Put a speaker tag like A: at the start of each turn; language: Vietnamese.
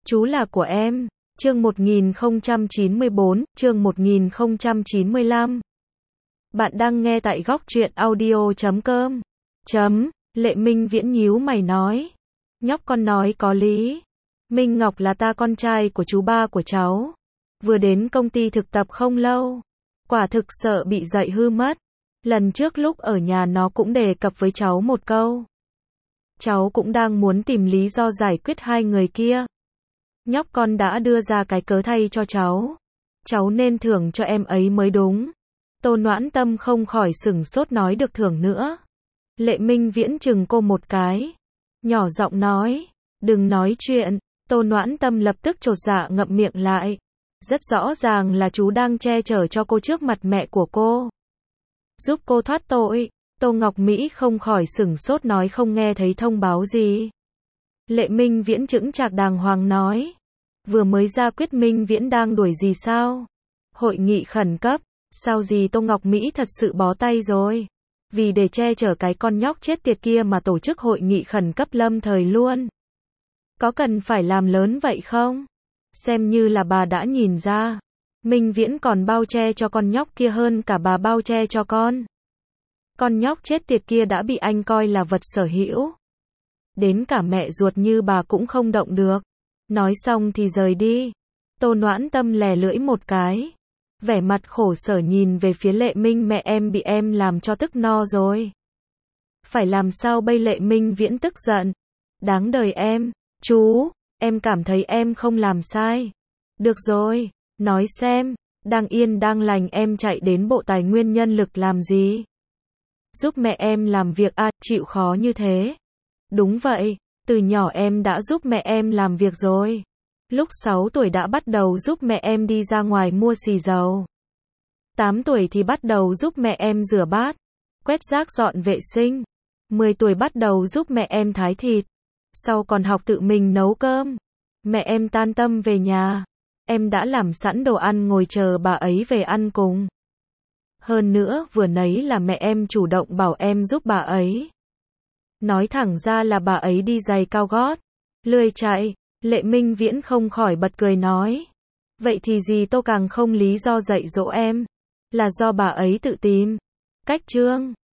A: Chú là của em. Chương 1094, chương 1095. Bạn đang nghe tại góc truyện audio.com. Lệ Minh Viễn nhíu mày nói. Nhóc con nói có lý. Minh Ngọc là ta con trai của chú ba của cháu. Vừa đến công ty thực tập không lâu. Quả thực sợ bị dạy hư mất. Lần trước lúc ở nhà nó cũng đề cập với cháu một câu. Cháu cũng đang muốn tìm lý do giải quyết hai người kia. Nhóc con đã đưa ra cái cớ thay cho cháu. Cháu nên thưởng cho em ấy mới đúng. Tô Noãn Tâm không khỏi sửng sốt nói được thưởng nữa. Lệ Minh Viễn chừng cô một cái. Nhỏ giọng nói. Đừng nói chuyện. Tô Noãn Tâm lập tức chột dạ ngậm miệng lại. Rất rõ ràng là chú đang che chở cho cô trước mặt mẹ của cô. Giúp cô thoát tội. Tô Ngọc Mỹ không khỏi sửng sốt nói không nghe thấy thông báo gì. Lệ Minh Viễn chững chạc đàng hoàng nói. Vừa mới ra quyết Minh Viễn đang đuổi gì sao? Hội nghị khẩn cấp. Sao gì Tô Ngọc Mỹ thật sự bó tay rồi. Vì để che chở cái con nhóc chết tiệt kia mà tổ chức hội nghị khẩn cấp lâm thời luôn. Có cần phải làm lớn vậy không? Xem như là bà đã nhìn ra. Minh Viễn còn bao che cho con nhóc kia hơn cả bà bao che cho con. Con nhóc chết tiệt kia đã bị anh coi là vật sở hữu. Đến cả mẹ ruột như bà cũng không động được. Nói xong thì rời đi. Tô Noãn Tâm lè lưỡi một cái. Vẻ mặt khổ sở nhìn về phía Lệ Minh mẹ em bị em làm cho tức no rồi. Phải làm sao bây Lệ Minh Viễn tức giận. Đáng đời em. Chú, em cảm thấy em không làm sai. Được rồi, nói xem, đang yên đang lành em chạy đến Bộ Tài nguyên Nhân lực làm gì? Giúp mẹ em làm việc à, chịu khó như thế. Đúng vậy, từ nhỏ em đã giúp mẹ em làm việc rồi. Lúc 6 tuổi đã bắt đầu giúp mẹ em đi ra ngoài mua xì dầu. 8 tuổi thì bắt đầu giúp mẹ em rửa bát, quét rác dọn vệ sinh. 10 tuổi bắt đầu giúp mẹ em thái thịt. Sau còn học tự mình nấu cơm. Mẹ em tan tầm về nhà. Em đã làm sẵn đồ ăn ngồi chờ bà ấy về ăn cùng. Hơn nữa, vừa nãy là mẹ em chủ động bảo em giúp bà ấy. Nói thẳng ra là bà ấy đi giày cao gót. Lười chạy. Lệ Minh Viễn không khỏi bật cười nói. Vậy thì gì tôi càng không lý do dạy dỗ em. Là do bà ấy tự tìm. Cách chương.